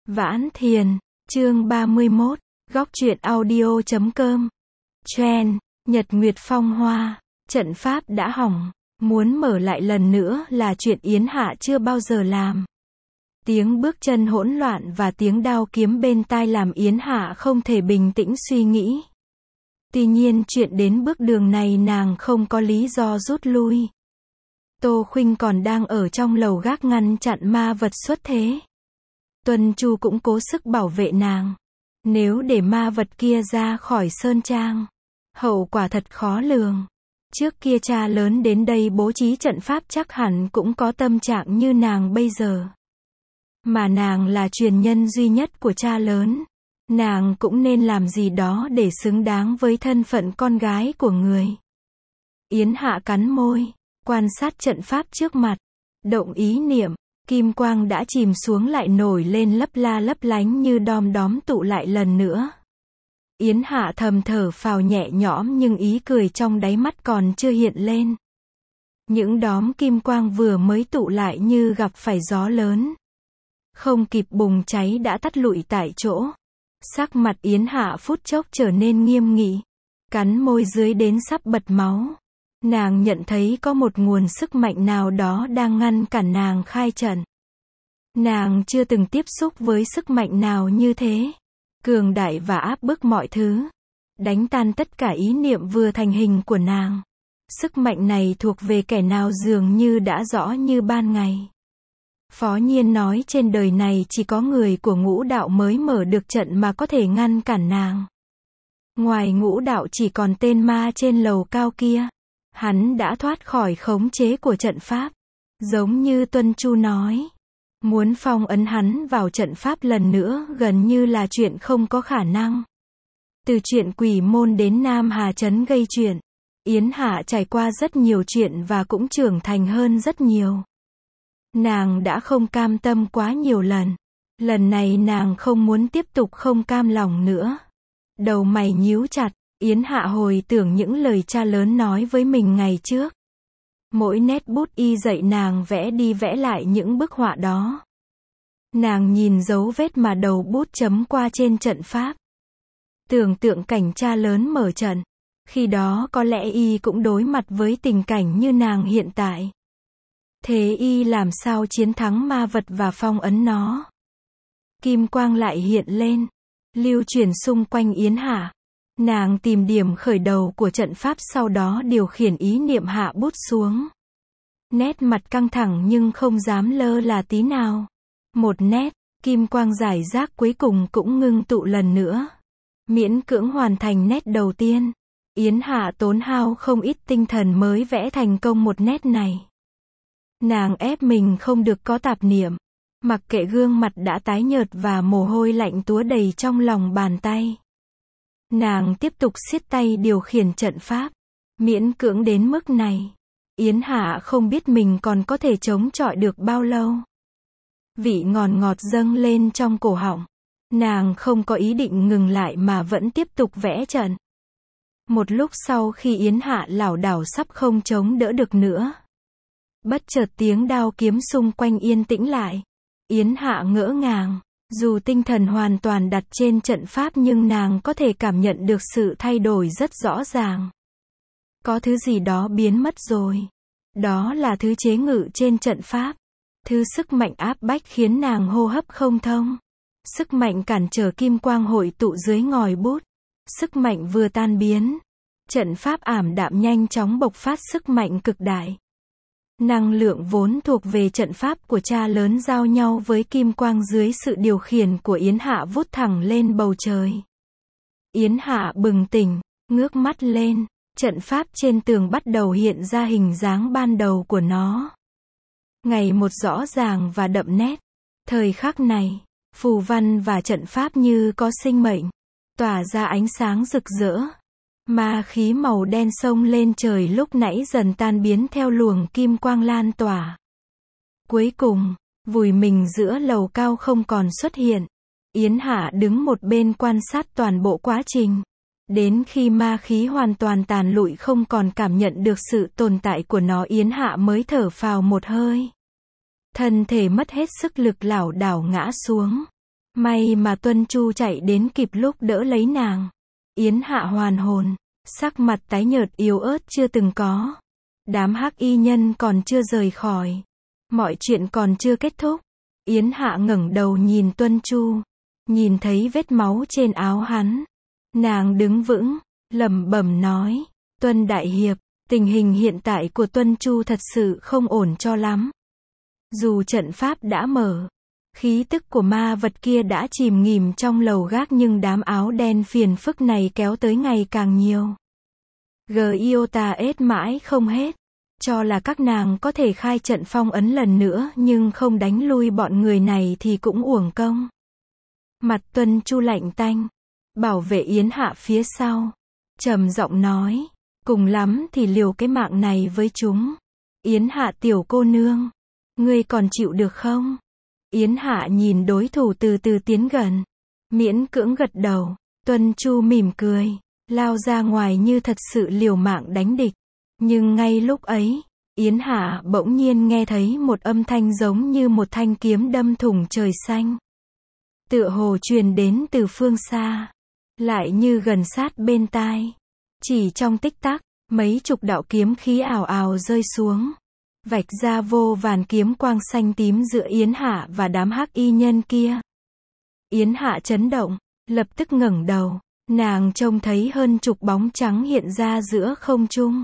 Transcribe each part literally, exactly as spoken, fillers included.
Vãn Thiền, chương ba mươi mốt, góc truyện audio chấm com. Trend, Nhật Nguyệt Phong Hoa, trận pháp đã hỏng, muốn mở lại lần nữa là chuyện Yến Hạ chưa bao giờ làm. Tiếng bước chân hỗn loạn và tiếng đao kiếm bên tai làm Yến Hạ không thể bình tĩnh suy nghĩ. Tuy nhiên chuyện đến bước đường này nàng không có lý do rút lui. Tô Khuynh còn đang ở trong lầu gác ngăn chặn ma vật xuất thế. Tuân Chu cũng cố sức bảo vệ nàng. Nếu để ma vật kia ra khỏi sơn trang, hậu quả thật khó lường. Trước kia cha lớn đến đây bố trí trận pháp chắc hẳn cũng có tâm trạng như nàng bây giờ. Mà nàng là truyền nhân duy nhất của cha lớn. Nàng cũng nên làm gì đó để xứng đáng với thân phận con gái của người. Yến Hạ cắn môi, quan sát trận pháp trước mặt. Động ý niệm, kim quang đã chìm xuống lại nổi lên lấp la lấp lánh như đom đóm tụ lại lần nữa. Yến Hạ thầm thở phào nhẹ nhõm nhưng ý cười trong đáy mắt còn chưa hiện lên. Những đóm kim quang vừa mới tụ lại như gặp phải gió lớn. Không kịp bùng cháy đã tắt lụi tại chỗ. Sắc mặt Yến Hạ phút chốc trở nên nghiêm nghị. Cắn môi dưới đến sắp bật máu. Nàng nhận thấy có một nguồn sức mạnh nào đó đang ngăn cản nàng khai trận. Nàng chưa từng tiếp xúc với sức mạnh nào như thế. Cường đại và áp bức mọi thứ. Đánh tan tất cả ý niệm vừa thành hình của nàng. Sức mạnh này thuộc về kẻ nào dường như đã rõ như ban ngày. Phó Nhiên nói trên đời này chỉ có người của ngũ đạo mới mở được trận mà có thể ngăn cản nàng. Ngoài ngũ đạo chỉ còn tên ma trên lầu cao kia. Hắn đã thoát khỏi khống chế của trận pháp. Giống như Tuân Chu nói. Muốn phong ấn hắn vào trận pháp lần nữa gần như là chuyện không có khả năng. Từ chuyện Quỷ Môn đến Nam Hà Trấn gây chuyện. Yến Hạ trải qua rất nhiều chuyện và cũng trưởng thành hơn rất nhiều. Nàng đã không cam tâm quá nhiều lần. Lần này nàng không muốn tiếp tục không cam lòng nữa. Đầu mày nhíu chặt. Yến Hạ hồi tưởng những lời cha lớn nói với mình ngày trước. Mỗi nét bút y dạy nàng vẽ đi vẽ lại những bức họa đó. Nàng nhìn dấu vết mà đầu bút chấm qua trên trận pháp. Tưởng tượng cảnh cha lớn mở trận. Khi đó có lẽ y cũng đối mặt với tình cảnh như nàng hiện tại. Thế y làm sao chiến thắng ma vật và phong ấn nó? Kim quang lại hiện lên. Lưu chuyển xung quanh Yến Hạ. Nàng tìm điểm khởi đầu của trận pháp sau đó điều khiển ý niệm hạ bút xuống. Nét mặt căng thẳng nhưng không dám lơ là tí nào. Một nét, kim quang giải rác cuối cùng cũng ngưng tụ lần nữa. Miễn cưỡng hoàn thành nét đầu tiên. Yến Hạ tốn hao không ít tinh thần mới vẽ thành công một nét này. Nàng ép mình không được có tạp niệm. Mặc kệ gương mặt đã tái nhợt và mồ hôi lạnh túa đầy trong lòng bàn tay. Nàng tiếp tục siết tay điều khiển trận pháp. Miễn cưỡng đến mức này. Yến Hạ không biết mình còn có thể chống chọi được bao lâu. Vị ngọt ngọt dâng lên trong cổ họng. Nàng không có ý định ngừng lại mà vẫn tiếp tục vẽ trận. Một lúc sau khi Yến Hạ lảo đảo sắp không chống đỡ được nữa. Bất chợt tiếng đao kiếm xung quanh yên tĩnh lại. Yến Hạ ngỡ ngàng. Dù tinh thần hoàn toàn đặt trên trận pháp nhưng nàng có thể cảm nhận được sự thay đổi rất rõ ràng. Có thứ gì đó biến mất rồi. Đó là thứ chế ngự trên trận pháp. Thứ sức mạnh áp bách khiến nàng hô hấp không thông. Sức mạnh cản trở kim quang hội tụ dưới ngòi bút. Sức mạnh vừa tan biến. Trận pháp ảm đạm nhanh chóng bộc phát sức mạnh cực đại. Năng lượng vốn thuộc về trận pháp của cha lớn giao nhau với kim quang dưới sự điều khiển của Yến Hạ vút thẳng lên bầu trời. Yến Hạ bừng tỉnh, ngước mắt lên, trận pháp trên tường bắt đầu hiện ra hình dáng ban đầu của nó. Ngày một rõ ràng và đậm nét. Thời khắc này, phù văn và trận pháp như có sinh mệnh, tỏa ra ánh sáng rực rỡ. Ma khí màu đen xông lên trời lúc nãy dần tan biến theo luồng kim quang lan tỏa. Cuối cùng, vùi mình giữa lầu cao không còn xuất hiện. Yến Hạ đứng một bên quan sát toàn bộ quá trình. Đến khi ma khí hoàn toàn tàn lụi không còn cảm nhận được sự tồn tại của nó Yến Hạ mới thở phào một hơi. Thân thể mất hết sức lực lảo đảo ngã xuống. May mà Tuân Chu chạy đến kịp lúc đỡ lấy nàng. Yến Hạ hoàn hồn, sắc mặt tái nhợt yếu ớt chưa từng có. Đám hắc y nhân còn chưa rời khỏi. Mọi chuyện còn chưa kết thúc. Yến Hạ ngẩng đầu nhìn Tuân Chu, nhìn thấy vết máu trên áo hắn. Nàng đứng vững, lẩm bẩm nói, Tuân Đại Hiệp, tình hình hiện tại của Tuân Chu thật sự không ổn cho lắm. Dù trận pháp đã mở, khí tức của ma vật kia đã chìm nghỉm trong lầu gác nhưng đám áo đen phiền phức này kéo tới ngày càng nhiều. Giota ết mãi không hết, cho là các nàng có thể khai trận phong ấn lần nữa nhưng không đánh lui bọn người này thì cũng uổng công. Mặt Tuân Chu lạnh tanh, bảo vệ Yến Hạ phía sau, trầm giọng nói, cùng lắm thì liều cái mạng này với chúng. Yến Hạ tiểu cô nương, ngươi còn chịu được không? Yến Hạ nhìn đối thủ từ từ tiến gần, miễn cưỡng gật đầu. Tuân Chu mỉm cười, lao ra ngoài như thật sự liều mạng đánh địch. Nhưng ngay lúc ấy, Yến Hạ bỗng nhiên nghe thấy một âm thanh giống như một thanh kiếm đâm thủng trời xanh. Tựa hồ truyền đến từ phương xa, lại như gần sát bên tai. Chỉ trong tích tắc, mấy chục đạo kiếm khí ào ào rơi xuống, vạch ra vô vàn kiếm quang xanh tím giữa Yến Hạ và đám hắc y nhân kia. Yến Hạ chấn động, lập tức ngẩng đầu, nàng trông thấy hơn chục bóng trắng hiện ra giữa không trung.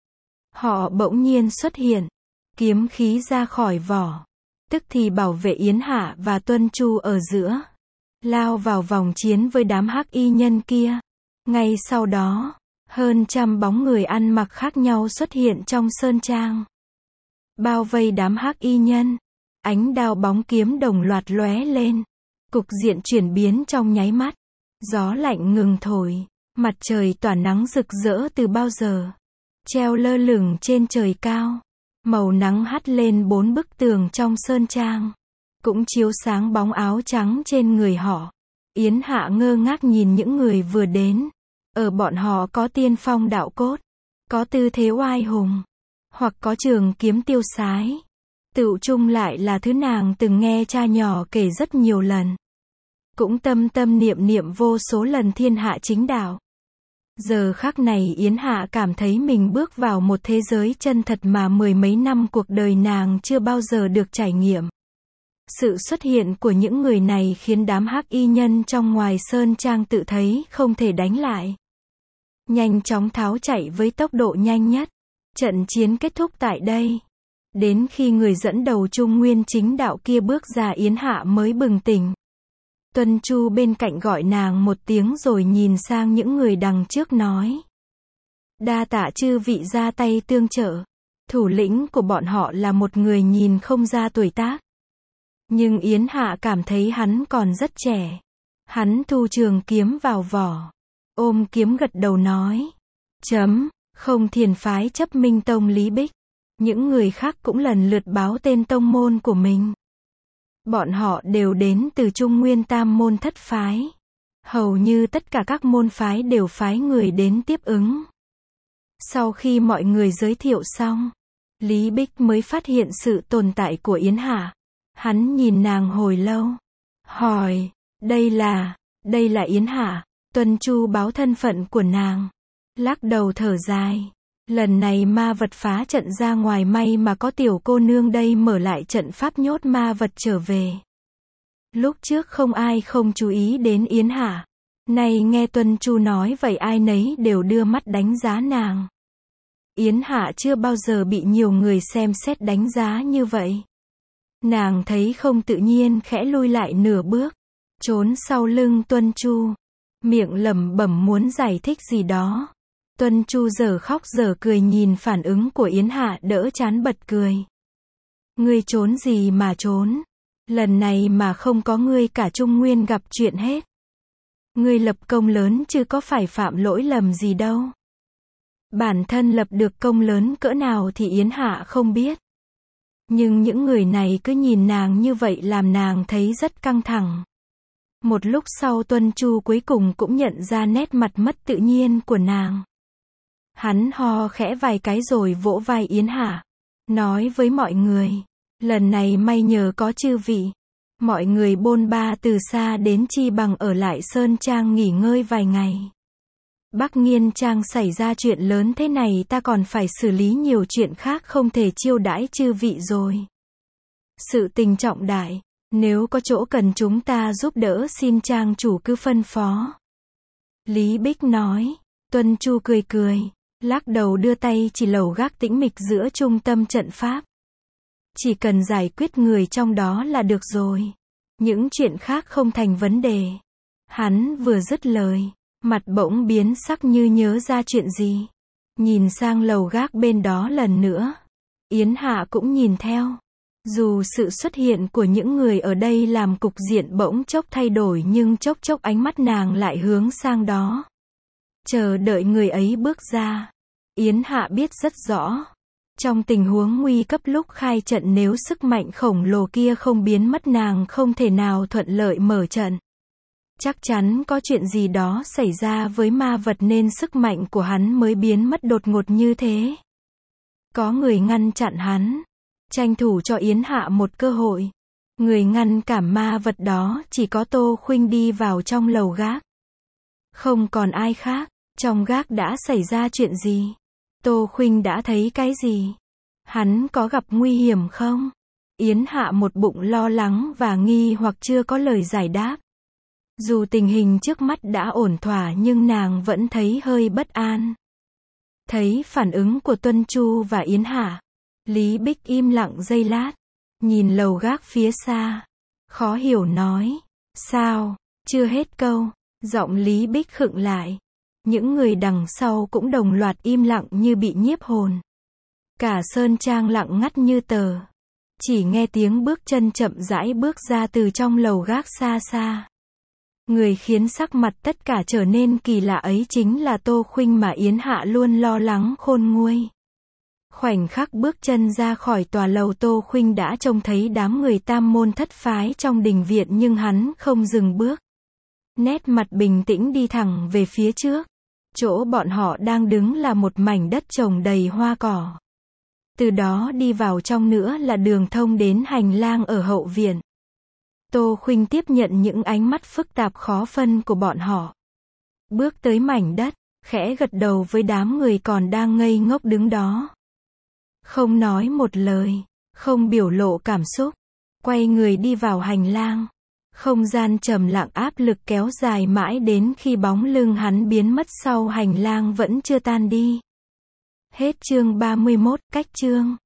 Họ bỗng nhiên xuất hiện, kiếm khí ra khỏi vỏ, tức thì bảo vệ Yến Hạ và Tuân Chu ở giữa, lao vào vòng chiến với đám hắc y nhân kia. Ngay sau đó, hơn trăm bóng người ăn mặc khác nhau xuất hiện trong sơn trang, bao vây đám hắc y nhân. Ánh đao bóng kiếm đồng loạt lóe lên, cục diện chuyển biến trong nháy mắt. Gió lạnh ngừng thổi, mặt trời tỏa nắng rực rỡ từ bao giờ, treo lơ lửng trên trời cao. Màu nắng hắt lên bốn bức tường trong sơn trang, cũng chiếu sáng bóng áo trắng trên người họ. Yến Hạ ngơ ngác nhìn những người vừa đến. Ở bọn họ có tiên phong đạo cốt, có tư thế oai hùng, hoặc có trường kiếm tiêu sái. Tựu chung lại là thứ nàng từng nghe cha nhỏ kể rất nhiều lần, cũng tâm tâm niệm niệm vô số lần thiên hạ chính đạo. Giờ khắc này Yến Hạ cảm thấy mình bước vào một thế giới chân thật mà mười mấy năm cuộc đời nàng chưa bao giờ được trải nghiệm. Sự xuất hiện của những người này khiến đám hắc y nhân trong ngoài sơn trang tự thấy không thể đánh lại, nhanh chóng tháo chạy với tốc độ nhanh nhất. Trận chiến kết thúc tại đây. Đến khi người dẫn đầu Trung Nguyên chính đạo kia bước ra, Yến Hạ mới bừng tỉnh. Tuân Chu bên cạnh gọi nàng một tiếng rồi nhìn sang những người đằng trước nói, đa tạ chư vị ra tay tương trợ. Thủ lĩnh của bọn họ là một người nhìn không ra tuổi tác, nhưng Yến Hạ cảm thấy hắn còn rất trẻ. Hắn thu trường kiếm vào vỏ, ôm kiếm gật đầu nói, chấm, không thiền phái Chấp Minh Tông Lý Bích. Những người khác cũng lần lượt báo tên tông môn của mình. Bọn họ đều đến từ Trung Nguyên Tam môn thất phái. Hầu như tất cả các môn phái đều phái người đến tiếp ứng. Sau khi mọi người giới thiệu xong, Lý Bích mới phát hiện sự tồn tại của Yến Hạ. Hắn nhìn nàng hồi lâu, hỏi, đây là, đây là Yến Hạ. Tuân Chu báo thân phận của nàng, lắc đầu thở dài. Lần này ma vật phá trận ra ngoài, may mà có tiểu cô nương đây mở lại trận pháp nhốt ma vật trở về. Lúc trước không ai không chú ý đến Yến Hạ. Nay nghe Tuân Chu nói vậy ai nấy đều đưa mắt đánh giá nàng. Yến Hạ chưa bao giờ bị nhiều người xem xét đánh giá như vậy. Nàng thấy không tự nhiên khẽ lui lại nửa bước, trốn sau lưng Tuân Chu, miệng lẩm bẩm muốn giải thích gì đó. Tuân Chu giờ khóc giờ cười nhìn phản ứng của Yến Hạ đỡ chán bật cười. Ngươi trốn gì mà trốn? Lần này mà không có ngươi cả Trung Nguyên gặp chuyện hết. Ngươi lập công lớn chứ có phải phạm lỗi lầm gì đâu. Bản thân lập được công lớn cỡ nào thì Yến Hạ không biết. Nhưng những người này cứ nhìn nàng như vậy làm nàng thấy rất căng thẳng. Một lúc sau Tuân Chu cuối cùng cũng nhận ra nét mặt mất tự nhiên của nàng. Hắn ho khẽ vài cái rồi vỗ vai Yến Hạ, nói với mọi người, lần này may nhờ có chư vị. Mọi người bôn ba từ xa đến chi bằng ở lại Sơn Trang nghỉ ngơi vài ngày. Bắc Nghiên Trang xảy ra chuyện lớn thế này ta còn phải xử lý nhiều chuyện khác không thể chiêu đãi chư vị rồi. Sự tình trọng đại, nếu có chỗ cần chúng ta giúp đỡ xin Trang chủ cứ phân phó. Lý Bích nói, Tuân Chu cười cười, lắc đầu đưa tay chỉ lầu gác tĩnh mịch giữa trung tâm trận pháp. Chỉ cần giải quyết người trong đó là được rồi. Những chuyện khác không thành vấn đề. Hắn vừa dứt lời, mặt bỗng biến sắc như nhớ ra chuyện gì. Nhìn sang lầu gác bên đó lần nữa. Yến Hạ cũng nhìn theo. Dù sự xuất hiện của những người ở đây làm cục diện bỗng chốc thay đổi nhưng chốc chốc ánh mắt nàng lại hướng sang đó. Chờ đợi người ấy bước ra. Yến Hạ biết rất rõ. Trong tình huống nguy cấp lúc khai trận nếu sức mạnh khổng lồ kia không biến mất nàng không thể nào thuận lợi mở trận. Chắc chắn có chuyện gì đó xảy ra với ma vật nên sức mạnh của hắn mới biến mất đột ngột như thế. Có người ngăn chặn hắn. Tranh thủ cho Yến Hạ một cơ hội. Người ngăn cản ma vật đó chỉ có Tô Khuynh đi vào trong lầu gác. Không còn ai khác. Trong gác đã xảy ra chuyện gì? Tô Khuynh đã thấy cái gì? Hắn có gặp nguy hiểm không? Yến Hạ một bụng lo lắng và nghi hoặc chưa có lời giải đáp. Dù tình hình trước mắt đã ổn thỏa nhưng nàng vẫn thấy hơi bất an. Thấy phản ứng của Tuân Chu và Yến Hạ, Lý Bích im lặng giây lát, nhìn lầu gác phía xa, khó hiểu nói, sao, chưa hết câu, giọng Lý Bích khựng lại. Những người đằng sau cũng đồng loạt im lặng như bị nhiếp hồn. Cả Sơn Trang lặng ngắt như tờ. Chỉ nghe tiếng bước chân chậm rãi bước ra từ trong lầu gác xa xa. Người khiến sắc mặt tất cả trở nên kỳ lạ ấy chính là Tô Khuynh mà Yến Hạ luôn lo lắng khôn nguôi. Khoảnh khắc bước chân ra khỏi tòa lầu Tô Khuynh đã trông thấy đám người tam môn thất phái trong đình viện nhưng hắn không dừng bước. Nét mặt bình tĩnh đi thẳng về phía trước. Chỗ bọn họ đang đứng là một mảnh đất trồng đầy hoa cỏ. Từ đó đi vào trong nữa là đường thông đến hành lang ở hậu viện. Tô Khuynh tiếp nhận những ánh mắt phức tạp khó phân của bọn họ. Bước tới mảnh đất, khẽ gật đầu với đám người còn đang ngây ngốc đứng đó. Không nói một lời, không biểu lộ cảm xúc. Quay người đi vào hành lang. Không gian trầm lặng áp lực kéo dài mãi đến khi bóng lưng hắn biến mất sau hành lang vẫn chưa tan đi. Hết chương ba mươi mốt, cách chương.